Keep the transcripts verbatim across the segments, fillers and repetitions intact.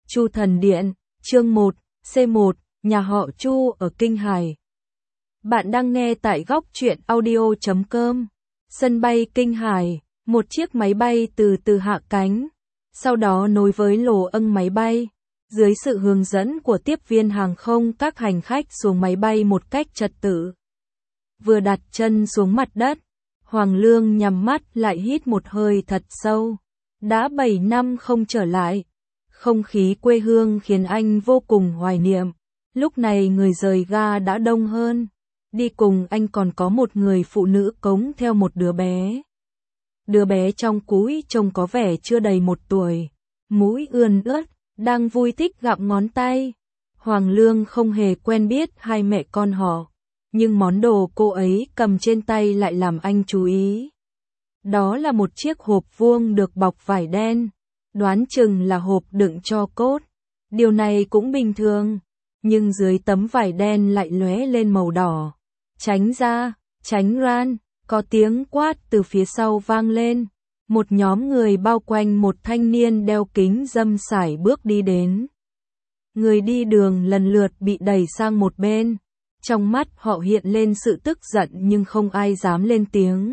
Chu Thần Điện, chương một, C một, nhà họ Chu ở Kinh Hải. Bạn đang nghe tại góc truyện audio chấm com. Sân bay Kinh Hải, một chiếc máy bay từ từ hạ cánh, sau đó nối với lồ âng máy bay. Dưới sự hướng dẫn của tiếp viên hàng không, các hành khách xuống máy bay một cách trật tự. Vừa đặt chân xuống mặt đất, Hoàng Lương nhắm mắt lại hít một hơi thật sâu. Đã bảy năm không trở lại, không khí quê hương khiến anh vô cùng hoài niệm. Lúc này người rời ga đã đông hơn. Đi cùng anh còn có một người phụ nữ cõng theo một đứa bé. Đứa bé trong cúi trông có vẻ chưa đầy một tuổi, mũi ươn ướt, đang vui thích gặm ngón tay. Hoàng Lương không hề quen biết hai mẹ con họ, nhưng món đồ cô ấy cầm trên tay lại làm anh chú ý. Đó là một chiếc hộp vuông được bọc vải đen, đoán chừng là hộp đựng tro cốt. Điều này cũng bình thường, nhưng dưới tấm vải đen lại lóe lên màu đỏ. Tránh ra, tránh ran, có tiếng quát từ phía sau vang lên. Một nhóm người bao quanh một thanh niên đeo kính râm sải bước đi đến. Người đi đường lần lượt bị đẩy sang một bên. Trong mắt họ hiện lên sự tức giận nhưng không ai dám lên tiếng.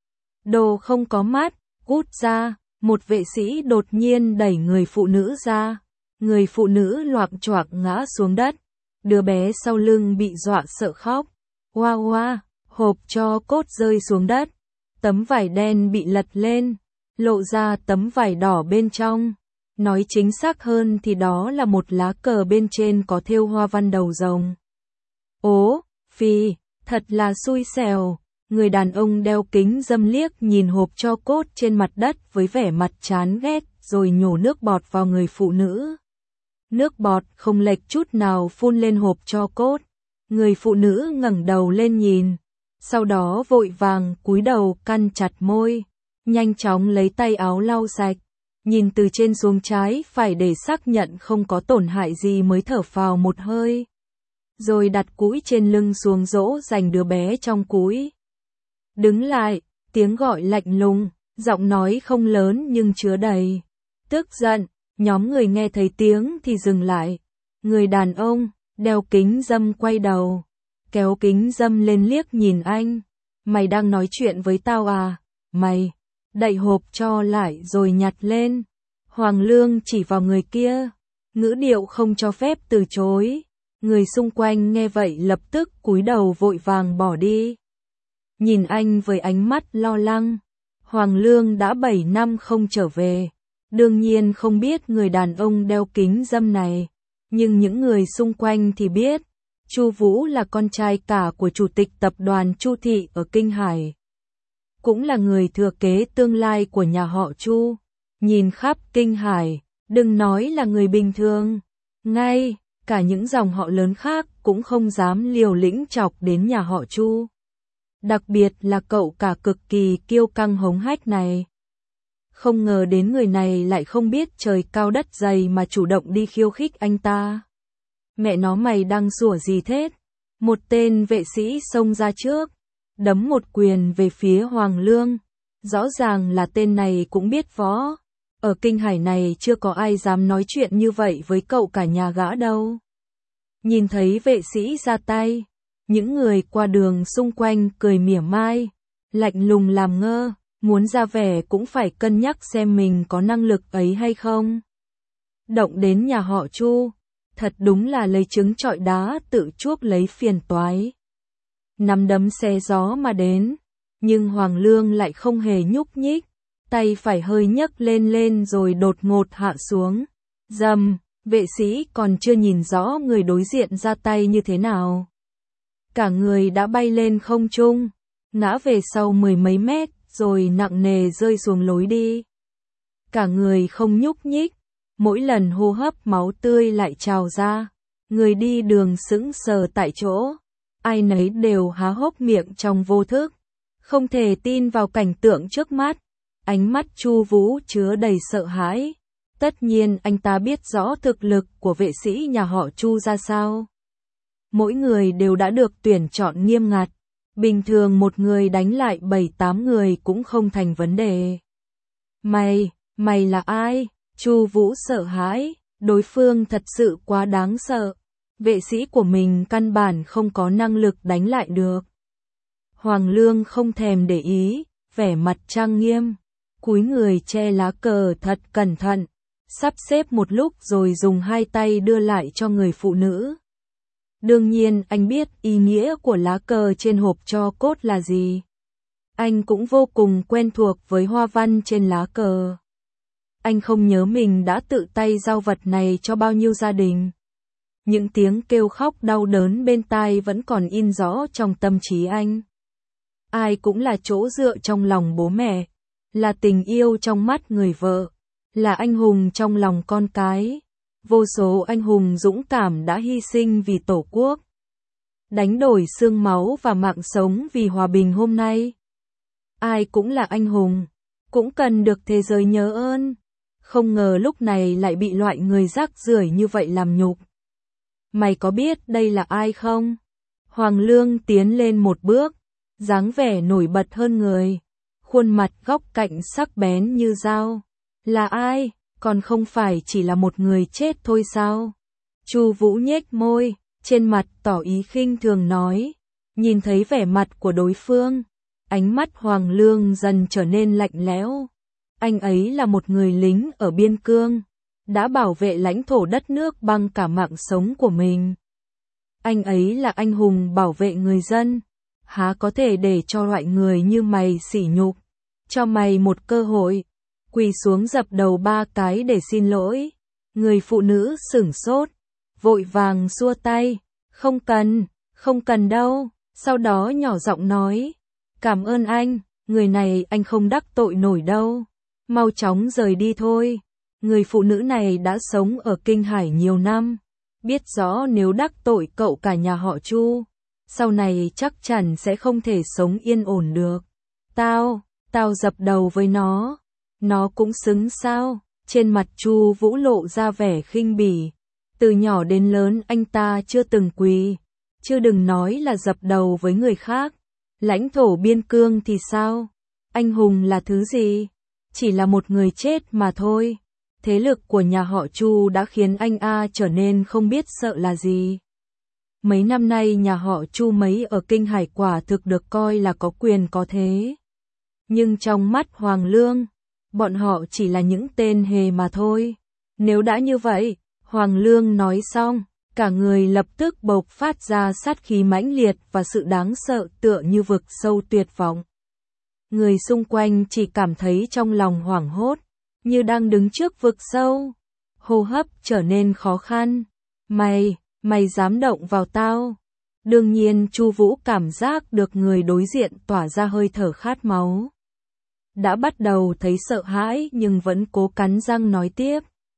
Đồ không có mắt, cút ra, một vệ sĩ đột nhiên đẩy người phụ nữ ra. Người phụ nữ loạng choạng ngã xuống đất. Đứa bé sau lưng bị dọa sợ khóc. Oa oa, hộp tro cốt rơi xuống đất. Tấm vải đen bị lật lên, lộ ra tấm vải đỏ bên trong. Nói chính xác hơn thì đó là một lá cờ bên trên có thêu hoa văn đầu rồng. Ố, phi, thật là xui xẻo. Người đàn ông đeo kính râm liếc nhìn hộp tro cốt trên mặt đất với vẻ mặt chán ghét, rồi nhổ nước bọt vào người phụ nữ. Nước bọt không lệch chút nào phun lên hộp tro cốt. Người phụ nữ ngẩng đầu lên nhìn, sau đó vội vàng cúi đầu cắn chặt môi, nhanh chóng lấy tay áo lau sạch, nhìn từ trên xuống trái phải để xác nhận không có tổn hại gì mới thở phào một hơi. Rồi đặt cũi trên lưng xuống dỗ dành đứa bé trong cũi. Đứng lại, tiếng gọi lạnh lùng, giọng nói không lớn nhưng chứa đầy tức giận. Nhóm người nghe thấy tiếng thì dừng lại. Người đàn ông đeo kính râm quay đầu, kéo kính râm lên liếc nhìn anh. Mày đang nói chuyện với tao à? Mày, đậy hộp tro lại rồi nhặt lên. Hoàng Lương chỉ vào người kia, ngữ điệu không cho phép từ chối. Người xung quanh nghe vậy lập tức cúi đầu vội vàng bỏ đi. Nhìn anh với ánh mắt lo lắng. Hoàng Lương đã bảy năm không trở về, đương nhiên không biết người đàn ông đeo kính râm này. Nhưng những người xung quanh thì biết, Chu Vũ là con trai cả của chủ tịch tập đoàn Chu Thị ở Kinh Hải. Cũng là người thừa kế tương lai của nhà họ Chu. Nhìn khắp Kinh Hải, đừng nói là người bình thường, ngay cả những dòng họ lớn khác cũng không dám liều lĩnh chọc đến nhà họ Chu. Đặc biệt là cậu cả cực kỳ kiêu căng hống hách này. Không ngờ đến người này lại không biết trời cao đất dày mà chủ động đi khiêu khích anh ta. Mẹ nó, mày đang sủa gì thế? Một tên vệ sĩ xông ra trước, đấm một quyền về phía Hoàng Lương. Rõ ràng là tên này cũng biết võ. Ở Kinh Hải này chưa có ai dám nói chuyện như vậy với cậu cả nhà gã đâu. Nhìn thấy vệ sĩ ra tay, những người qua đường xung quanh cười mỉa mai, lạnh lùng làm ngơ. Muốn ra vẻ cũng phải cân nhắc xem mình có năng lực ấy hay không. Động đến nhà họ Chu, thật đúng là lấy trứng trọi đá tự chuốc lấy phiền toái. Nắm đấm xé gió mà đến, nhưng Hoàng Lương lại không hề nhúc nhích, tay phải hơi nhấc lên lên rồi đột ngột hạ xuống. Rầm, vệ sĩ còn chưa nhìn rõ người đối diện ra tay như thế nào. Cả người đã bay lên không trung, ngã về sau mười mấy mét, rồi nặng nề rơi xuống lối đi. Cả người không nhúc nhích, mỗi lần hô hấp máu tươi lại trào ra. Người đi đường sững sờ tại chỗ, ai nấy đều há hốc miệng trong vô thức, không thể tin vào cảnh tượng trước mắt. Ánh mắt Chu Vũ chứa đầy sợ hãi. Tất nhiên anh ta biết rõ thực lực của vệ sĩ nhà họ Chu ra sao. Mỗi người đều đã được tuyển chọn nghiêm ngặt. Bình thường một người đánh lại bảy tám người cũng không thành vấn đề. Mày, mày là ai? Chu Vũ sợ hãi, Đối phương thật sự quá đáng sợ. Vệ sĩ của mình căn bản không có năng lực đánh lại được. Hoàng Lương không thèm để ý, vẻ mặt trang nghiêm, cúi người che lá cờ thật cẩn thận, sắp xếp một lúc rồi dùng hai tay đưa lại cho người phụ nữ. Đương nhiên anh biết ý nghĩa của lá cờ trên hộp tro cốt là gì. Anh cũng vô cùng quen thuộc với hoa văn trên lá cờ. Anh không nhớ mình đã tự tay giao vật này cho bao nhiêu gia đình. Những tiếng kêu khóc đau đớn bên tai vẫn còn in rõ trong tâm trí anh. Ai cũng là chỗ dựa trong lòng bố mẹ, là tình yêu trong mắt người vợ, là anh hùng trong lòng con cái. Vô số anh hùng dũng cảm đã hy sinh vì Tổ quốc, đánh đổi xương máu và mạng sống vì hòa bình hôm nay. Ai cũng là anh hùng, cũng cần được thế giới nhớ ơn. Không ngờ lúc này lại bị loại người rác rưởi như vậy làm nhục. Mày có biết đây là ai không? Hoàng Lương tiến lên một bước, dáng vẻ nổi bật hơn người, khuôn mặt góc cạnh sắc bén như dao. Là ai? Còn không phải chỉ là một người chết thôi sao? Chu Vũ nhếch môi, trên mặt tỏ ý khinh thường nói. Nhìn thấy vẻ mặt của đối phương, ánh mắt Hoàng Lương dần trở nên lạnh lẽo. Anh ấy là một người lính ở biên cương, đã bảo vệ lãnh thổ đất nước bằng cả mạng sống của mình. Anh ấy là anh hùng bảo vệ người dân, há có thể để cho loại người như mày sỉ nhục. Cho mày một cơ hội, quỳ xuống dập đầu ba cái để xin lỗi. Người phụ nữ sửng sốt, vội vàng xua tay, không cần, không cần đâu, sau đó nhỏ giọng nói, cảm ơn anh, người này anh không đắc tội nổi đâu, mau chóng rời đi thôi. Người phụ nữ này đã sống ở Kinh Hải nhiều năm, biết rõ nếu đắc tội cậu cả nhà họ Chu, sau này chắc chắn sẽ không thể sống yên ổn được. Tao, tao dập đầu với nó, nó cũng xứng sao? Trên mặt Chu Vũ lộ ra vẻ khinh bỉ. Từ nhỏ đến lớn anh ta chưa từng quỳ, chưa đừng nói là dập đầu với người khác. Lãnh thổ biên cương thì sao? Anh hùng là thứ gì? Chỉ là một người chết mà thôi. Thế lực của nhà họ Chu đã khiến anh A trở nên không biết sợ là gì. Mấy năm nay nhà họ Chu mấy ở Kinh Hải quả thực được coi là có quyền có thế. Nhưng trong mắt Hoàng Lương, bọn họ chỉ là những tên hề mà thôi. Nếu đã như vậy, Hoàng Lương nói xong, cả người lập tức bộc phát ra sát khí mãnh liệt và sự đáng sợ tựa như vực sâu tuyệt vọng. Người xung quanh chỉ cảm thấy trong lòng hoảng hốt, như đang đứng trước vực sâu. Hô hấp trở nên khó khăn. Mày, mày dám động vào tao? Đương nhiên Chu Vũ cảm giác được người đối diện tỏa ra hơi thở khát máu. Đã bắt đầu thấy sợ hãi nhưng vẫn cố cắn răng nói tiếp.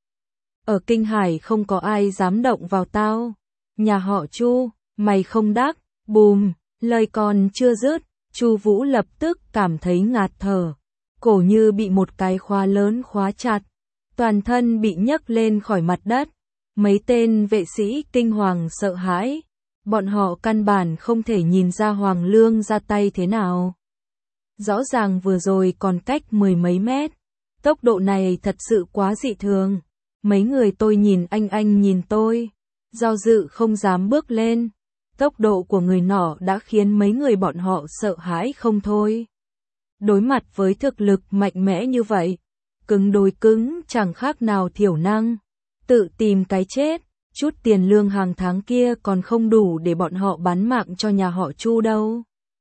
Ở Kinh Hải không có ai dám động vào tao. Nhà họ Chu, mày không đắc. Bùm, lời còn chưa dứt, Chu Vũ lập tức cảm thấy ngạt thở. Cổ như bị một cái khóa lớn khóa chặt. Toàn thân bị nhấc lên khỏi mặt đất. Mấy tên vệ sĩ kinh hoàng sợ hãi. Bọn họ căn bản không thể nhìn ra Hoàng Lương ra tay thế nào. Rõ ràng vừa rồi còn cách mười mấy mét. Tốc độ này thật sự quá dị thường. Mấy người tôi nhìn anh anh nhìn tôi. Do dự không dám bước lên. Tốc độ của người nọ đã khiến mấy người bọn họ sợ hãi không thôi. Đối mặt với thực lực mạnh mẽ như vậy, cứng đối cứng chẳng khác nào thiểu năng. Tự tìm cái chết, chút tiền lương hàng tháng kia còn không đủ để bọn họ bán mạng cho nhà họ Chu đâu.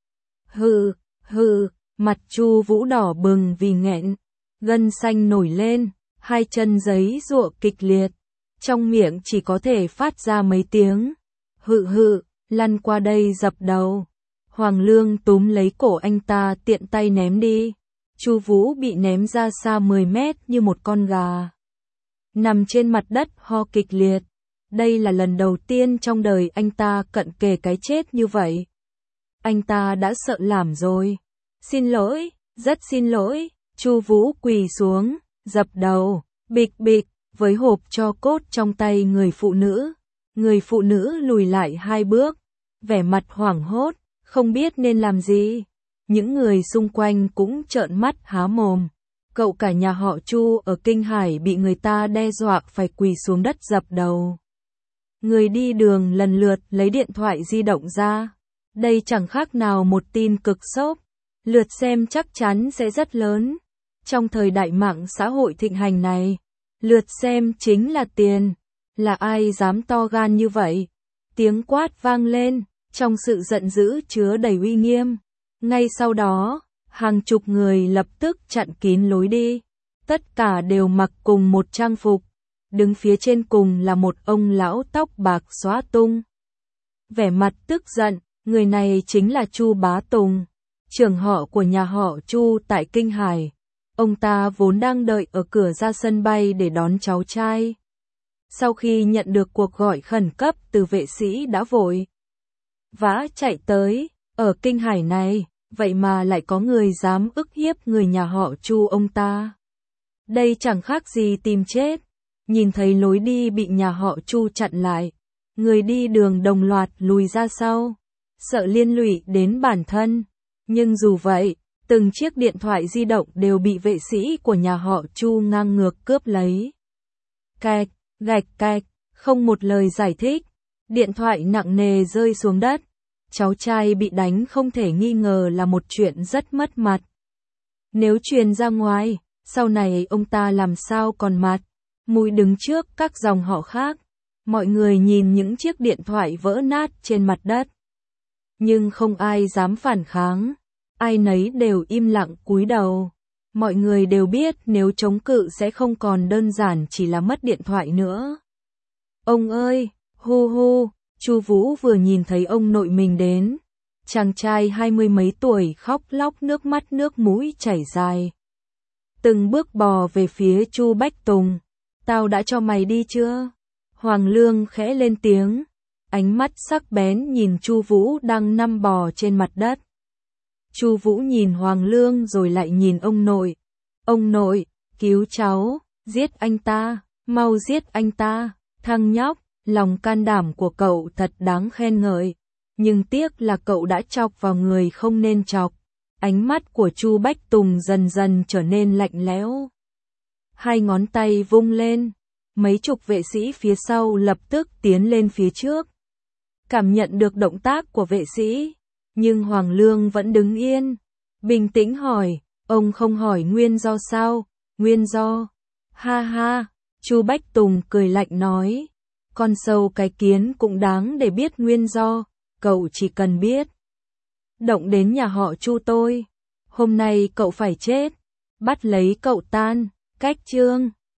Hừ, hừ, mặt Chu Vũ đỏ bừng vì nghẹn, gân xanh nổi lên, hai chân giấy giụa kịch liệt, trong miệng chỉ có thể phát ra mấy tiếng. Hự hự, lăn qua đây dập đầu. Hoàng Lương túm lấy cổ anh ta tiện tay ném đi. Chu Vũ bị ném ra xa mười mét như một con gà. Nằm trên mặt đất ho kịch liệt. Đây là lần đầu tiên trong đời anh ta cận kề cái chết như vậy. Anh ta đã sợ lảm rồi. Xin lỗi, rất xin lỗi. Chu Vũ quỳ xuống, dập đầu, bịch bịch, với hộp tro cốt trong tay người phụ nữ. Người phụ nữ lùi lại hai bước, vẻ mặt hoảng hốt, không biết nên làm gì. Những người xung quanh cũng trợn mắt há mồm. Cậu cả nhà họ Chu ở Kinh Hải bị người ta đe dọa phải quỳ xuống đất dập đầu. Người đi đường lần lượt lấy điện thoại di động ra. Đây chẳng khác nào một tin cực sốc. Lượt xem chắc chắn sẽ rất lớn. Trong thời đại mạng xã hội thịnh hành này, lượt xem chính là tiền. Là ai dám to gan như vậy? Tiếng quát vang lên, trong sự giận dữ chứa đầy uy nghiêm. Ngay sau đó, hàng chục người lập tức chặn kín lối đi. Tất cả đều mặc cùng một trang phục. Đứng phía trên cùng là một ông lão tóc bạc xõa tung. Vẻ mặt tức giận, người này chính là Chu Bá Tùng, trưởng họ của nhà họ Chu tại Kinh Hải. Ông ta vốn đang đợi ở cửa ra sân bay để đón cháu trai. Sau khi nhận được cuộc gọi khẩn cấp từ vệ sĩ đã vội vã chạy tới. Ở Kinh Hải này, vậy mà lại có người dám ức hiếp người nhà họ Chu ông ta. Đây chẳng khác gì tìm chết. Nhìn thấy lối đi bị nhà họ Chu chặn lại, người đi đường đồng loạt lùi ra sau, sợ liên lụy đến bản thân. Nhưng dù vậy, từng chiếc điện thoại di động đều bị vệ sĩ của nhà họ Chu ngang ngược cướp lấy. Cạch, gạch cạch, không một lời giải thích, điện thoại nặng nề rơi xuống đất. Cháu trai bị đánh không thể nghi ngờ là một chuyện rất mất mặt. Nếu truyền ra ngoài, sau này ông ta làm sao còn mặt mũi đứng trước các dòng họ khác. Mọi người nhìn những chiếc điện thoại vỡ nát trên mặt đất, nhưng không ai dám phản kháng. Ai nấy đều im lặng cúi đầu. Mọi người đều biết nếu chống cự sẽ không còn đơn giản chỉ là mất điện thoại nữa. Ông ơi, hu hu, Chu Vũ vừa nhìn thấy ông nội mình đến. Chàng trai hai mươi mấy tuổi khóc lóc nước mắt nước mũi chảy dài. Từng bước bò về phía Chu Bách Tùng. Tao đã cho mày đi chưa? Hoàng Lương khẽ lên tiếng. Ánh mắt sắc bén nhìn Chu Vũ đang nằm bò trên mặt đất. Chu Vũ nhìn Hoàng Lương rồi lại nhìn ông nội. Ông nội, cứu cháu, giết anh ta, mau giết anh ta. Thằng nhóc, lòng can đảm của cậu thật đáng khen ngợi. Nhưng tiếc là cậu đã chọc vào người không nên chọc. Ánh mắt của Chu Bách Tùng dần dần trở nên lạnh lẽo. Hai ngón tay vung lên, mấy chục vệ sĩ phía sau lập tức tiến lên phía trước. Cảm nhận được động tác của vệ sĩ, nhưng Hoàng Lương vẫn đứng yên, bình tĩnh hỏi, ông không hỏi nguyên do sao? Nguyên do? Ha ha, Chu Bách Tùng cười lạnh nói, con sâu cái kiến cũng đáng để biết nguyên do, cậu chỉ cần biết. Động đến nhà họ Chu tôi, hôm nay cậu phải chết, bắt lấy cậu tan, cách chương.